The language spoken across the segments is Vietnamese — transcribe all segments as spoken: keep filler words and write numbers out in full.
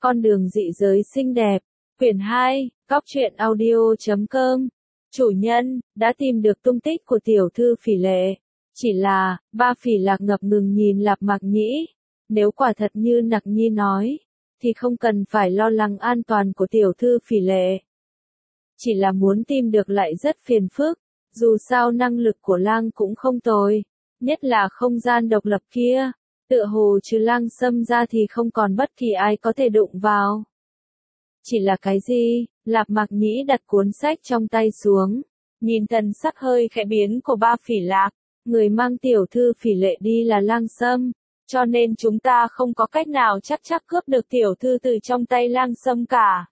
Con đường dị giới xinh đẹp. Quyển hai, Cóc truyện audio chấm com. Chủ nhân, đã tìm được tung tích của tiểu thư Phỉ Lệ. Chỉ là, ba Phỉ Lạc ngập ngừng nhìn Lạp Mạc Nhĩ. Nếu quả thật như Nặc Nhi nói, thì không cần phải lo lắng an toàn của tiểu thư Phỉ Lệ. Chỉ là muốn tìm được lại rất phiền phức, dù sao năng lực của lang cũng không tồi, nhất là không gian độc lập kia, tựa hồ trừ lang xâm ra thì không còn bất kỳ ai có thể đụng vào. Chỉ là cái gì? Lạp Mạc Nhĩ đặt cuốn sách trong tay xuống, nhìn thần sắc hơi khẽ biến của ba Phỉ Lạc, người mang tiểu thư Phỉ Lệ đi là lang xâm, cho nên chúng ta không có cách nào chắc chắc cướp được tiểu thư từ trong tay lang xâm cả.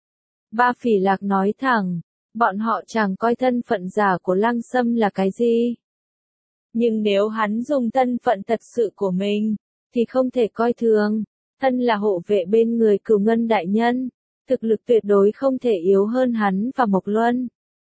Ba Phỉ Lạc nói thẳng, bọn họ chẳng coi thân phận giả của lang xâm là cái gì. Nhưng nếu hắn dùng thân phận thật sự của mình, thì không thể coi thường, thân là hộ vệ bên người Cửu Ngân đại nhân, thực lực tuyệt đối không thể yếu hơn hắn và Mộc Luân.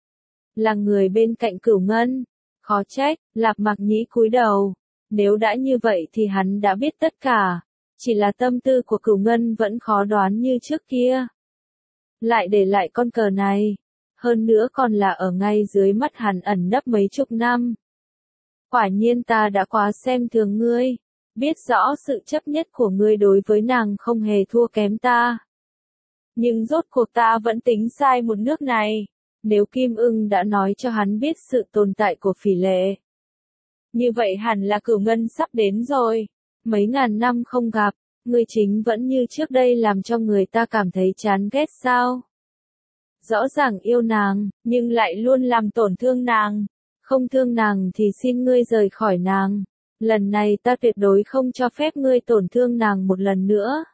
Là người bên cạnh Cửu Ngân, khó trách, Lạp Mạc Nhĩ cúi đầu, nếu đã như vậy thì hắn đã biết tất cả, chỉ là tâm tư của Cửu Ngân vẫn khó đoán như trước kia. Lại để lại con cờ này, hơn nữa còn là ở ngay dưới mắt hắn ẩn nấp mấy chục năm. Quả nhiên ta đã quá xem thường ngươi, biết rõ sự chấp nhất của ngươi đối với nàng không hề thua kém ta. Nhưng rốt cuộc ta vẫn tính sai một nước này, nếu Kim Ưng đã nói cho hắn biết sự tồn tại của Phỉ Lệ. Như vậy hẳn là Cửu Ngân sắp đến rồi, mấy ngàn năm không gặp, ngươi chính vẫn như trước đây làm cho người ta cảm thấy chán ghét sao? Rõ ràng yêu nàng, nhưng lại luôn làm tổn thương nàng. Không thương nàng thì xin ngươi rời khỏi nàng. Lần này ta tuyệt đối không cho phép ngươi tổn thương nàng một lần nữa.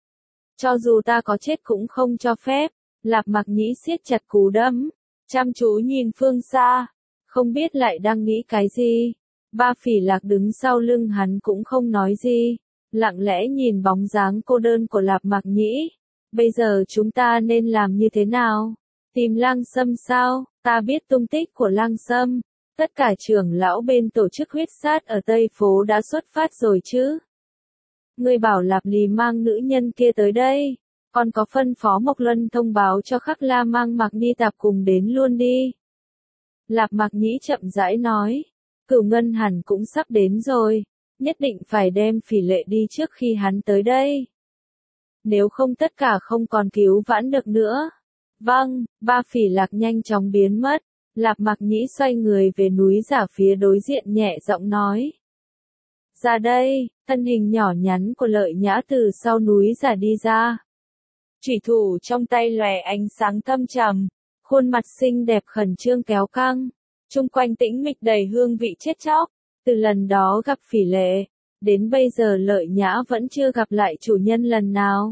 Cho dù ta có chết cũng không cho phép. Lạp Mạc Nhĩ siết chặt cú đấm, chăm chú nhìn phương xa, không biết lại đang nghĩ cái gì. Ba Phỉ Lạc đứng sau lưng hắn cũng không nói gì, lặng lẽ nhìn bóng dáng cô đơn của Lạp Mạc Nhĩ. Bây giờ chúng ta nên làm như thế nào? Tìm lang xâm sao? Ta biết tung tích của lang xâm. Tất cả trưởng lão bên tổ chức huyết sát ở Tây Phố đã xuất phát rồi chứ? Ngươi bảo Lạp Lì mang nữ nhân kia tới đây, còn có phân phó Mộc Luân thông báo cho Khắc La mang Mạc Ni Tạp cùng đến luôn đi. Lạp Mạc Nhĩ chậm rãi nói, Cửu Ngân hẳn cũng sắp đến rồi, nhất định phải đem Phỉ Lệ đi trước khi hắn tới đây. Nếu không tất cả không còn cứu vãn được nữa. Vâng, ba Phỉ Lạc nhanh chóng biến mất. Lạp Mạc Nhĩ xoay người về núi giả phía đối diện nhẹ giọng nói. Ra đây, thân hình nhỏ nhắn của Lợi Nhã từ sau núi giả đi ra. Chủy thủ trong tay lòe ánh sáng thâm trầm, khuôn mặt xinh đẹp khẩn trương kéo căng, chung quanh tĩnh mịch đầy hương vị chết chóc. Từ lần đó gặp Phỉ Lệ, đến bây giờ Lợi Nhã vẫn chưa gặp lại chủ nhân lần nào.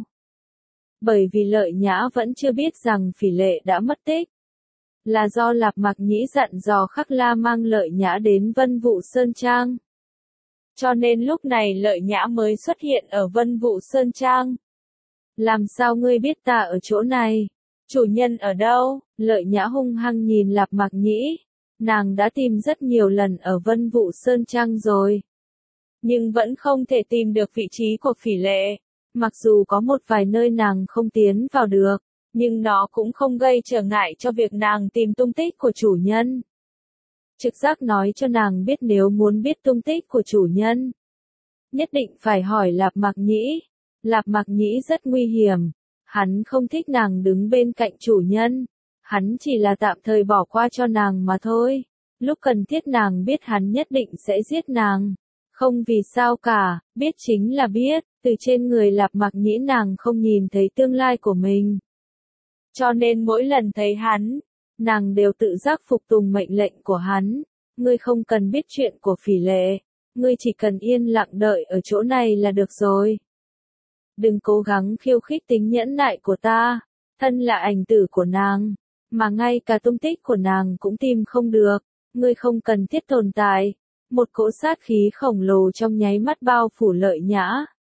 Bởi vì Lợi Nhã vẫn chưa biết rằng Phỉ Lệ đã mất tích. Là do Lạp Mạc Nhĩ dặn dò Khắc La mang Lợi Nhã đến Vân Vụ Sơn Trang. Cho nên lúc này Lợi Nhã mới xuất hiện ở Vân Vụ Sơn Trang. Làm sao ngươi biết ta ở chỗ này? Chủ nhân ở đâu? Lợi Nhã hung hăng nhìn Lạp Mạc Nhĩ. Nàng đã tìm rất nhiều lần ở Vân Vụ Sơn Trang rồi. Nhưng vẫn không thể tìm được vị trí của Phỉ Lệ. Mặc dù có một vài nơi nàng không tiến vào được, nhưng nó cũng không gây trở ngại cho việc nàng tìm tung tích của chủ nhân. Trực giác nói cho nàng biết nếu muốn biết tung tích của chủ nhân, nhất định phải hỏi Lạp Mạc Nhĩ. Lạp Mạc Nhĩ rất nguy hiểm, hắn không thích nàng đứng bên cạnh chủ nhân, hắn chỉ là tạm thời bỏ qua cho nàng mà thôi. Lúc cần thiết nàng biết hắn nhất định sẽ giết nàng. Không vì sao cả, biết chính là biết, từ trên người Lạp Mạc Nhĩ nàng không nhìn thấy tương lai của mình. Cho nên mỗi lần thấy hắn, nàng đều tự giác phục tùng mệnh lệnh của hắn. Ngươi không cần biết chuyện của Phỉ Lệ, ngươi chỉ cần yên lặng đợi ở chỗ này là được rồi. Đừng cố gắng khiêu khích tính nhẫn nại của ta, thân là ảnh tử của nàng, mà ngay cả tung tích của nàng cũng tìm không được, ngươi không cần thiết tồn tại. Một cỗ sát khí khổng lồ trong nháy mắt bao phủ Lợi Nhã.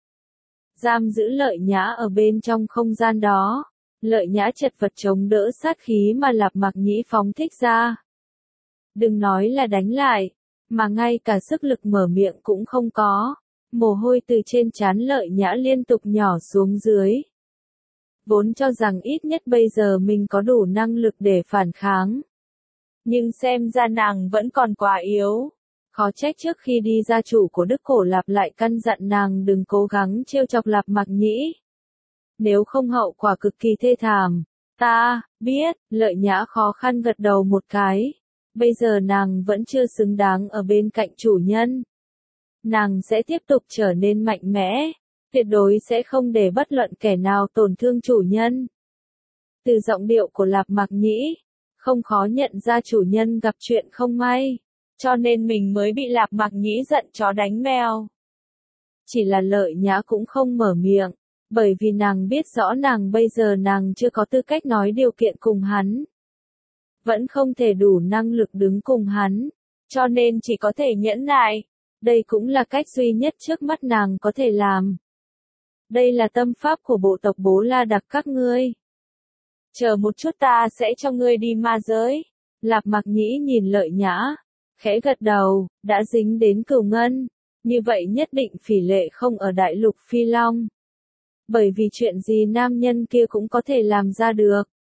Giam giữ Lợi Nhã ở bên trong không gian đó. Lợi Nhã chật vật chống đỡ sát khí mà Lạp Mạc Nhĩ phóng thích ra. Đừng nói là đánh lại, mà ngay cả sức lực mở miệng cũng không có. Mồ hôi từ trên trán Lợi Nhã liên tục nhỏ xuống dưới. vốn cho rằng ít nhất bây giờ mình có đủ năng lực để phản kháng. Nhưng xem ra nàng vẫn còn quá yếu. Khó trách trước khi đi gia chủ của Đức Cổ Lạp lại căn dặn nàng đừng cố gắng trêu chọc Lạp Mạc Nhĩ. Nếu không hậu quả cực kỳ thê thảm. Ta, biết, Lợi Nhã khó khăn gật đầu một cái. Bây giờ nàng vẫn chưa xứng đáng ở bên cạnh chủ nhân. Nàng sẽ tiếp tục trở nên mạnh mẽ. Tuyệt đối sẽ không để bất luận kẻ nào tổn thương chủ nhân. Từ giọng điệu của Lạp Mạc Nhĩ, không khó nhận ra chủ nhân gặp chuyện không may. Cho nên mình mới bị Lạp Mạc Nhĩ giận chó đánh mèo. Chỉ là Lợi Nhã cũng không mở miệng, bởi vì nàng biết rõ nàng bây giờ nàng chưa có tư cách nói điều kiện cùng hắn. Vẫn không thể đủ năng lực đứng cùng hắn, cho nên chỉ có thể nhẫn nại. Đây cũng là cách duy nhất trước mắt nàng có thể làm. Đây là tâm pháp của bộ tộc Bố La Đặc các ngươi. Chờ một chút ta sẽ cho ngươi đi ma giới. Lạp Mạc Nhĩ nhìn Lợi Nhã, khẽ gật đầu, đã dính đến cửu ngân. Như vậy nhất định Phỉ Lệ không ở đại lục Phi Long. Bởi vì chuyện gì nam nhân kia cũng có thể làm ra được.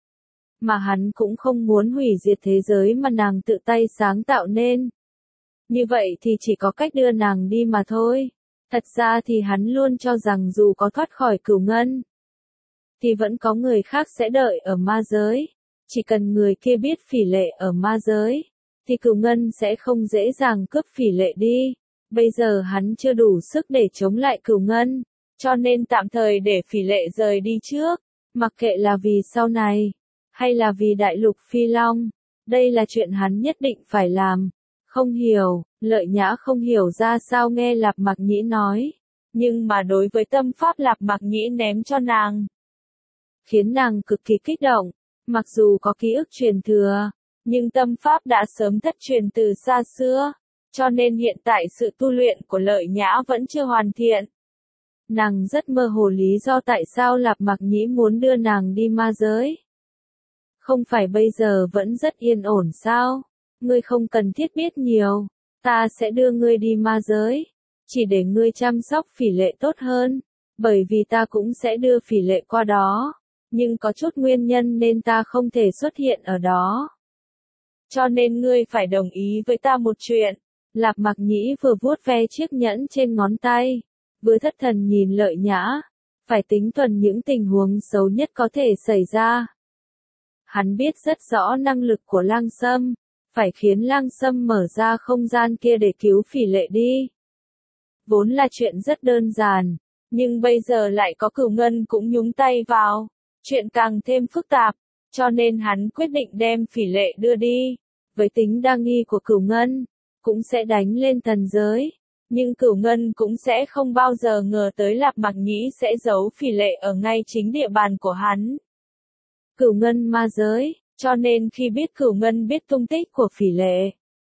Mà hắn cũng không muốn hủy diệt thế giới mà nàng tự tay sáng tạo nên. Như vậy thì chỉ có cách đưa nàng đi mà thôi. Thật ra thì hắn luôn cho rằng dù có thoát khỏi cửu ngân, thì vẫn có người khác sẽ đợi ở ma giới. Chỉ cần người kia biết Phỉ Lệ ở ma giới, thì cửu ngân sẽ không dễ dàng cướp Phỉ Lệ đi. Bây giờ hắn chưa đủ sức để chống lại cửu ngân, cho nên tạm thời để Phỉ Lệ rời đi trước. Mặc kệ là vì sau này, hay là vì đại lục Phi Long, đây là chuyện hắn nhất định phải làm. Không hiểu, Lợi Nhã không hiểu ra sao nghe Lạp Mạc Nhĩ nói, nhưng mà đối với tâm pháp Lạp Mạc Nhĩ ném cho nàng, khiến nàng cực kỳ kích động. Mặc dù có ký ức truyền thừa, nhưng tâm pháp đã sớm thất truyền từ xa xưa, cho nên hiện tại sự tu luyện của Lợi Nhã vẫn chưa hoàn thiện. Nàng rất mơ hồ lý do tại sao Lạp Mạc Nhĩ muốn đưa nàng đi ma giới. Không phải bây giờ vẫn rất yên ổn sao? Ngươi không cần thiết biết nhiều, ta sẽ đưa ngươi đi ma giới, chỉ để ngươi chăm sóc Phỉ Lệ tốt hơn, bởi vì ta cũng sẽ đưa Phỉ Lệ qua đó, nhưng có chút nguyên nhân nên ta không thể xuất hiện ở đó. Cho nên ngươi phải đồng ý với ta một chuyện. Lạp Mạc Nhĩ vừa vuốt ve chiếc nhẫn trên ngón tay, vừa thất thần nhìn Lợi Nhã, phải tính toán những tình huống xấu nhất có thể xảy ra. Hắn biết rất rõ năng lực của Lang Sâm, phải khiến Lang Sâm mở ra không gian kia để cứu Phỉ Lệ đi. Vốn là chuyện rất đơn giản, nhưng bây giờ lại có cửu ngân cũng nhúng tay vào, chuyện càng thêm phức tạp, cho nên hắn quyết định đem Phỉ Lệ đưa đi. Với tính đa nghi của cửu ngân, cũng sẽ đánh lên thần giới, nhưng cửu ngân cũng sẽ không bao giờ ngờ tới Lạp Mạc Nhĩ sẽ giấu Phỉ Lệ ở ngay chính địa bàn của hắn. Cửu ngân ma giới, cho nên khi biết cửu ngân biết tung tích của Phỉ Lệ,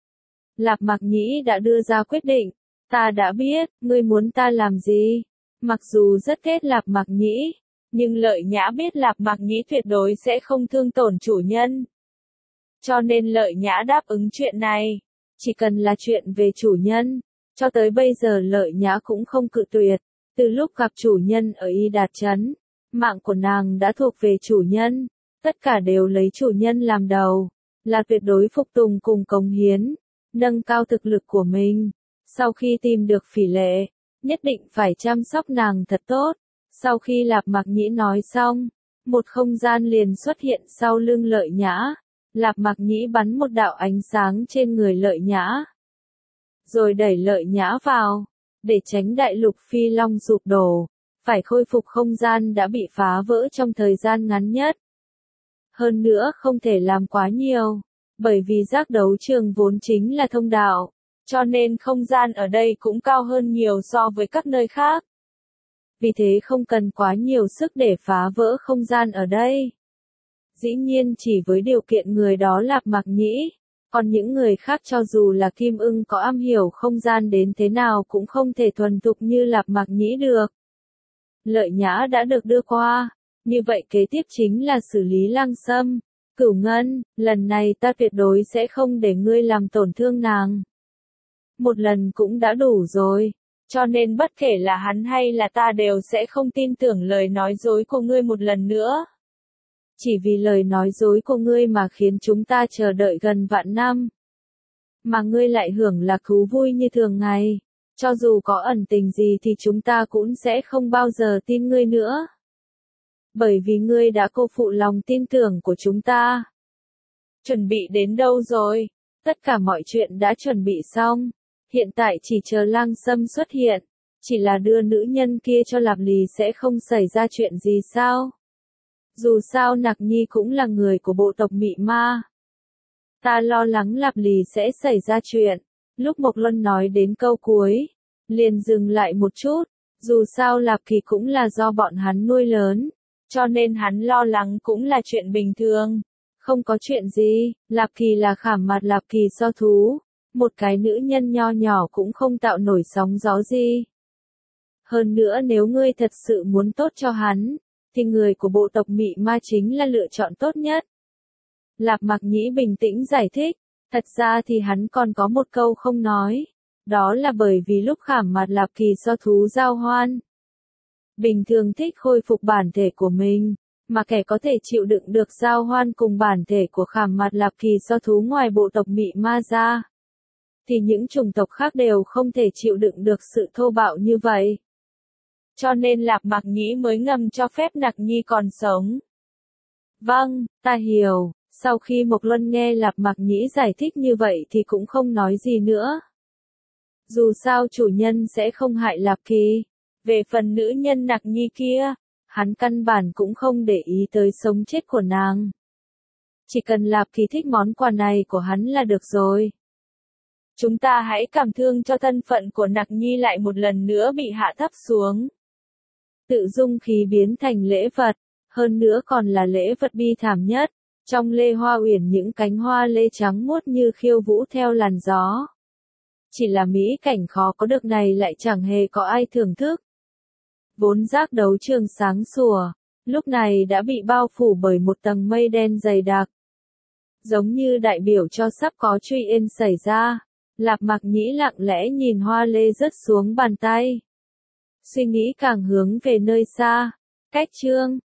Lạp Mạc Nhĩ đã đưa ra quyết định. Ta đã biết, ngươi muốn ta làm gì? Mặc dù rất ghét Lạp Mạc Nhĩ, nhưng Lợi Nhã biết Lạp Mạc Nhĩ tuyệt đối sẽ không thương tổn chủ nhân. Cho nên Lợi Nhã đáp ứng chuyện này. Chỉ cần là chuyện về chủ nhân, cho tới bây giờ Lợi Nhã cũng không cự tuyệt. Từ lúc gặp chủ nhân ở Y Đạt Trấn, mạng của nàng đã thuộc về chủ nhân, tất cả đều lấy chủ nhân làm đầu, là tuyệt đối phục tùng cùng cống hiến, nâng cao thực lực của mình. Sau khi tìm được Phỉ Lệ, nhất định phải chăm sóc nàng thật tốt. Sau khi Lạp Mạc Nhĩ nói xong, một không gian liền xuất hiện sau lưng Lợi Nhã. Lạp Mạc Nhĩ bắn một đạo ánh sáng trên người Lợi Nhã, rồi đẩy Lợi Nhã vào, để tránh đại lục Phi Long sụp đổ, phải khôi phục không gian đã bị phá vỡ trong thời gian ngắn nhất. Hơn nữa không thể làm quá nhiều, bởi vì giác đấu trường vốn chính là thông đạo, cho nên không gian ở đây cũng cao hơn nhiều so với các nơi khác. Vì thế không cần quá nhiều sức để phá vỡ không gian ở đây. Dĩ nhiên chỉ với điều kiện người đó Lạp Mạc Nhĩ, còn những người khác cho dù là Kim Ưng có am hiểu không gian đến thế nào cũng không thể thuần thục như Lạp Mạc Nhĩ được. Lợi Nhã đã được đưa qua, như vậy kế tiếp chính là xử lý Lang Sâm. Cửu Ngân, lần này ta tuyệt đối sẽ không để ngươi làm tổn thương nàng. Một lần cũng đã đủ rồi, Cho nên bất kể là hắn hay là ta đều sẽ không tin tưởng lời nói dối của ngươi một lần nữa. Chỉ vì lời nói dối của ngươi mà khiến chúng ta chờ đợi gần vạn năm. Mà ngươi lại hưởng lạc thú vui như thường ngày. Cho dù có ẩn tình gì thì chúng ta cũng sẽ không bao giờ tin ngươi nữa. Bởi vì ngươi đã cô phụ lòng tin tưởng của chúng ta. Chuẩn bị đến đâu rồi? Tất cả mọi chuyện đã chuẩn bị xong. Hiện tại chỉ chờ Lang Sâm xuất hiện. Chỉ là đưa nữ nhân kia cho Lạp Lì sẽ không xảy ra chuyện gì sao? Dù sao Nặc Nhi cũng là người của bộ tộc Mị Ma. Ta lo lắng Lạp Lì sẽ xảy ra chuyện. Lúc Mộc Luân nói đến câu cuối, liền dừng lại một chút. Dù sao Lạp Kỳ cũng là do bọn hắn nuôi lớn. Cho nên hắn lo lắng cũng là chuyện bình thường. Không có chuyện gì, Lạp Kỳ là khảm mặt Lạp Kỳ so thú. Một cái nữ nhân nho nhỏ cũng không tạo nổi sóng gió gì. Hơn nữa nếu ngươi thật sự muốn tốt cho hắn, thì người của bộ tộc Mị Ma chính là lựa chọn tốt nhất. Lạp Mặc Nhĩ bình tĩnh giải thích, thật ra thì hắn còn có một câu không nói. Đó là bởi vì lúc khảm mặt Lạp Kỳ so thú giao hoan. Bình thường thích khôi phục bản thể của mình, mà kẻ có thể chịu đựng được giao hoan cùng bản thể của khảm mặt Lạp Kỳ so thú ngoài bộ tộc Mị Ma ra. Thì những chủng tộc khác đều không thể chịu đựng được sự thô bạo như vậy. Cho nên Lạp Mặc Nhĩ mới ngầm cho phép Nặc Nhi còn sống. Vâng, ta hiểu. Sau khi Mộc Luân nghe Lạp Mặc Nhĩ giải thích như vậy thì cũng không nói gì nữa. Dù sao chủ nhân sẽ không hại Lạp Kỳ. Về phần nữ nhân Nặc Nhi kia, hắn căn bản cũng không để ý tới sống chết của nàng. Chỉ cần Lạp Kỳ thích món quà này của hắn là được rồi. Chúng ta hãy cảm thương cho thân phận của Nặc Nhi lại một lần nữa bị hạ thấp xuống. Tự dung khí biến thành lễ vật, hơn nữa còn là lễ vật bi thảm nhất. Trong lê hoa uyển những cánh hoa lê trắng muốt như khiêu vũ theo làn gió. Chỉ là mỹ cảnh khó có được này lại chẳng hề có ai thưởng thức. Vốn giác đấu trường sáng sủa, lúc này đã bị bao phủ bởi một tầng mây đen dày đặc. Giống như đại biểu cho sắp có truy yên xảy ra. Lạp Mặc Nhĩ lặng lẽ nhìn hoa lê rớt xuống bàn tay. Suy nghĩ càng hướng về nơi xa. Cách chương